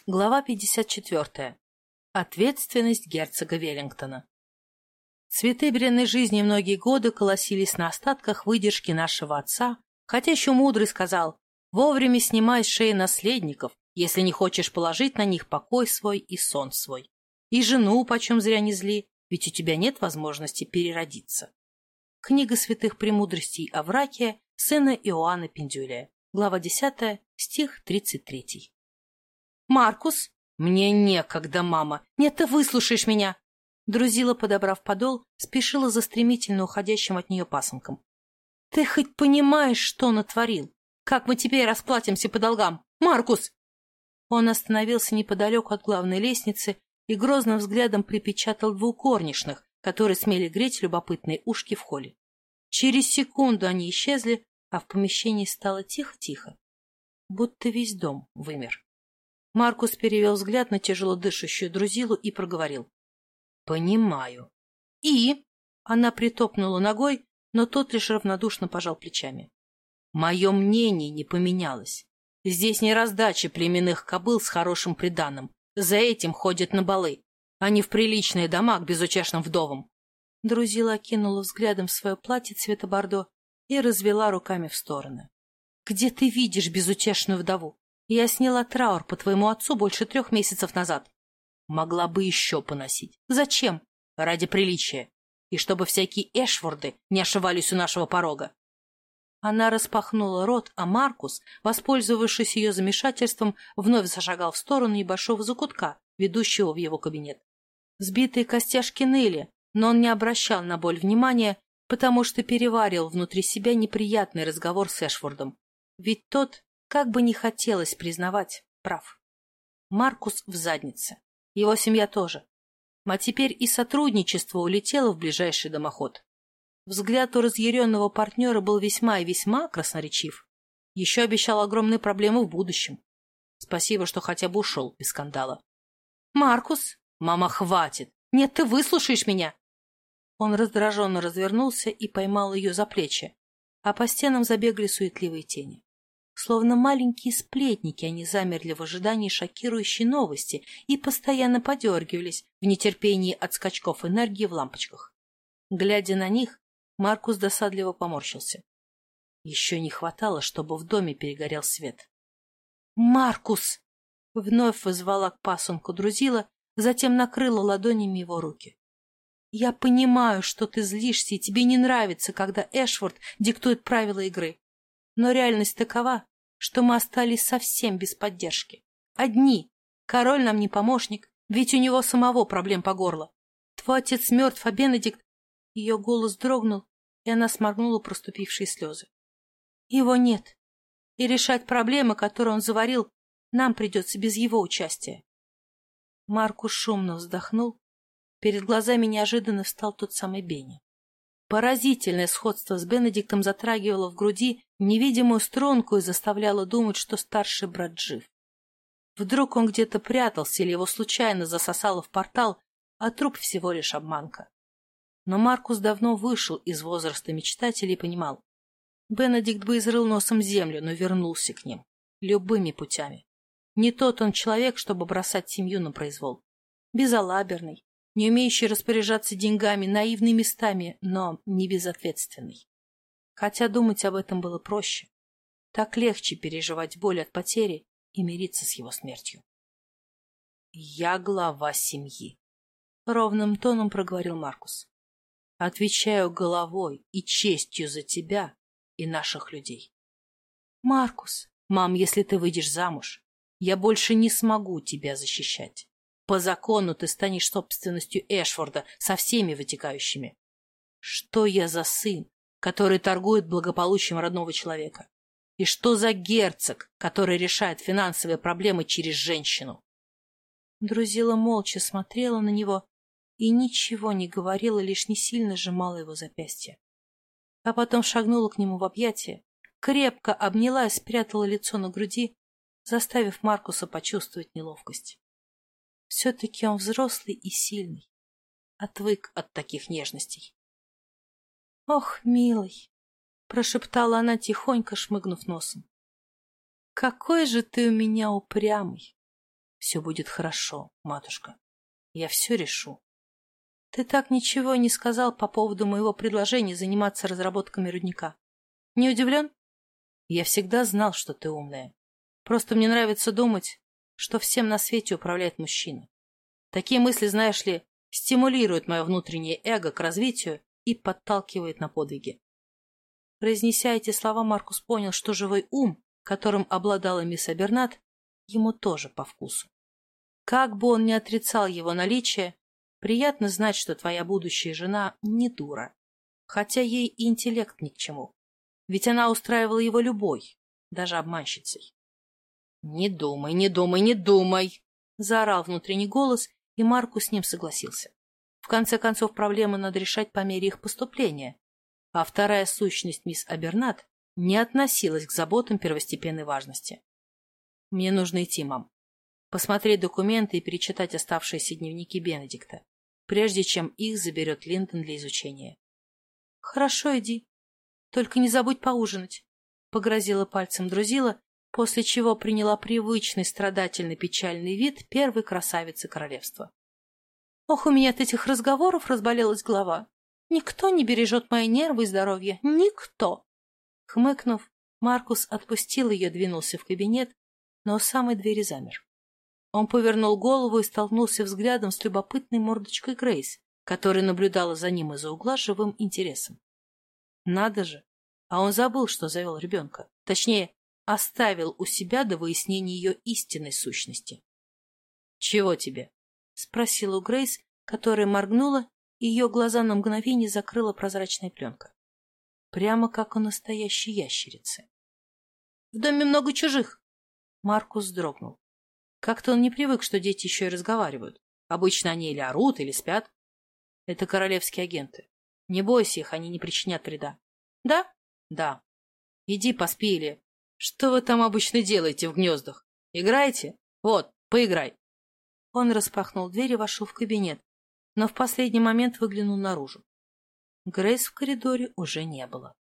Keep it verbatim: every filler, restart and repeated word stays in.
Глава пятьдесят четвёртая. Ответственность герцога Веллингтона. Цветы бренной жизни многие годы колосились на остатках выдержки нашего отца, хотя еще мудрый сказал: «Вовремя снимай с шеи наследников, если не хочешь положить на них покой свой и сон свой. И жену почем зря не зли, ведь у тебя нет возможности переродиться». Книга святых премудростей Авракия, сына Иоанна Пендюлия. Глава десятая, стих тридцать третий. «Маркус!» «Мне некогда, мама! Нет, ты выслушаешь меня!» Друзила, подобрав подол, спешила за стремительно уходящим от нее пасынком. «Ты хоть понимаешь, что натворил? Как мы теперь расплатимся по долгам? Маркус!» Он остановился неподалеку от главной лестницы и грозным взглядом припечатал двух горничных, которые смели греть любопытные ушки в холле. Через секунду они исчезли, а в помещении стало тихо-тихо, будто весь дом вымер. Маркус перевел взгляд на тяжело дышащую Друзилу и проговорил: «Понимаю». «И?» — она притопнула ногой, но тот лишь равнодушно пожал плечами. «Мое мнение не поменялось. Здесь не раздача племенных кобыл с хорошим приданым. За этим ходят на балы, а не в приличные дома к безутешным вдовам». Друзила окинула взглядом свое платье цвета бордо и развела руками в стороны. «Где ты видишь безутешную вдову? Я сняла траур по твоему отцу больше трех месяцев назад. Могла бы еще поносить. Зачем? Ради приличия. И чтобы всякие Эшворды не ошивались у нашего порога». Она распахнула рот, а Маркус, воспользовавшись ее замешательством, вновь зашагал в сторону небольшого закутка, ведущего в его кабинет. Сбитые костяшки ныли, но он не обращал на боль внимания, потому что переваривал внутри себя неприятный разговор с Эшвордом. Ведь тот, как бы ни хотелось признавать, прав. Маркус в заднице. Его семья тоже. А теперь и сотрудничество улетело в ближайший дымоход. Взгляд у разъяренного партнера был весьма и весьма красноречив. Еще обещал огромные проблемы в будущем. Спасибо, что хотя бы ушел без скандала. «Маркус!» «Мама, хватит! Нет, ты выслушаешь меня!» Он раздраженно развернулся и поймал ее за плечи, а по стенам забегали суетливые тени. Словно маленькие сплетники, они замерли в ожидании шокирующей новости и постоянно подергивались в нетерпении от скачков энергии в лампочках. Глядя на них, Маркус досадливо поморщился. Еще не хватало, чтобы в доме перегорел свет. «Маркус!» — вновь вызвала к пасынку Друзила, затем накрыла ладонями его руки. «Я понимаю, что ты злишься, и тебе не нравится, когда Эшворд диктует правила игры. Но реальность такова, что мы остались совсем без поддержки. Одни. Король нам не помощник, ведь у него самого проблем по горло. Твой отец мертв, а Бенедикт...» Ее голос дрогнул, и она сморгнула проступившие слезы. «Его нет, и решать проблемы, которые он заварил, нам придется без его участия». Маркус шумно вздохнул. Перед глазами неожиданно встал тот самый Бенни. Поразительное сходство с Бенедиктом затрагивало в груди невидимую струнку и заставляло думать, что старший брат жив. Вдруг он где-то прятался или его случайно засосало в портал, а труп всего лишь обманка. Но Маркус давно вышел из возраста мечтателей и понимал. Бенедикт бы изрыл носом землю, но вернулся к ним. Любыми путями. Не тот он человек, чтобы бросать семью на произвол. Безалаберный, не умеющий распоряжаться деньгами, наивный местами, но не безответственный. Хотя думать об этом было проще. Так легче переживать боль от потери и мириться с его смертью. «Я глава семьи», — ровным тоном проговорил Маркус. «Отвечаю головой и честью за тебя и наших людей». «Маркус, мам, если ты выйдешь замуж, я больше не смогу тебя защищать. По закону ты станешь собственностью Эшворда со всеми вытекающими. Что я за сын, который торгует благополучием родного человека? И что за герцог, который решает финансовые проблемы через женщину?» Друзила молча смотрела на него и ничего не говорила, лишь не сильно сжимала его запястье. А потом шагнула к нему в объятия, крепко обняла и спрятала лицо на груди, заставив Маркуса почувствовать неловкость. Все-таки он взрослый и сильный, отвык от таких нежностей. «Ох, милый!» — прошептала она, тихонько шмыгнув носом. «Какой же ты у меня упрямый! Все будет хорошо, матушка. Я все решу. Ты так ничего не сказал по поводу моего предложения заниматься разработками рудника. Не удивлен? Я всегда знал, что ты умная. Просто мне нравится думать, что всем на свете управляет мужчина. Такие мысли, знаешь ли, стимулируют мое внутреннее эго к развитию и подталкивают на подвиги. Произнеся эти слова, Маркус понял, что живой ум, которым обладала мисс Абернат, ему тоже по вкусу. Как бы он ни отрицал его наличие, приятно знать, что твоя будущая жена не дура, хотя ей и интеллект ни к чему, ведь она устраивала его любой, даже обманщицей. «Не думай, не думай, не думай!» — заорал внутренний голос, и Маркус с ним согласился. В конце концов, проблемы надо решать по мере их поступления, а вторая сущность мисс Абернат не относилась к заботам первостепенной важности. «Мне нужно идти, мам. Посмотреть документы и перечитать оставшиеся дневники Бенедикта, прежде чем их заберет Линдон для изучения». «Хорошо, иди. Только не забудь поужинать», — погрозила пальцем Друзила, после чего приняла привычный страдательный печальный вид первой красавицы королевства. «Ох, у меня от этих разговоров разболелась голова. Никто не бережет мои нервы и здоровье. Никто!» Хмыкнув, Маркус отпустил ее, двинулся в кабинет, но у самой двери замер. Он повернул голову и столкнулся взглядом с любопытной мордочкой Грейс, которая наблюдала за ним из-за угла с живым интересом. Надо же! А он забыл, что завел ребенка. Точнее, оставил у себя до выяснения ее истинной сущности. «Чего тебе?» — спросила у Грейс, которая моргнула, и ее глаза на мгновение закрыла прозрачная пленка. Прямо как у настоящей ящерицы. «В доме много чужих!» Маркус вздрогнул. Как-то он не привык, что дети еще и разговаривают. Обычно они или орут, или спят. Это королевские агенты. Не бойся их, они не причинят вреда. Да? Да. Иди поспи или... Что вы там обычно делаете в гнездах? Играете? Вот, поиграй. Он распахнул дверь и вошел в кабинет, но в последний момент выглянул наружу. Грейс в коридоре уже не было.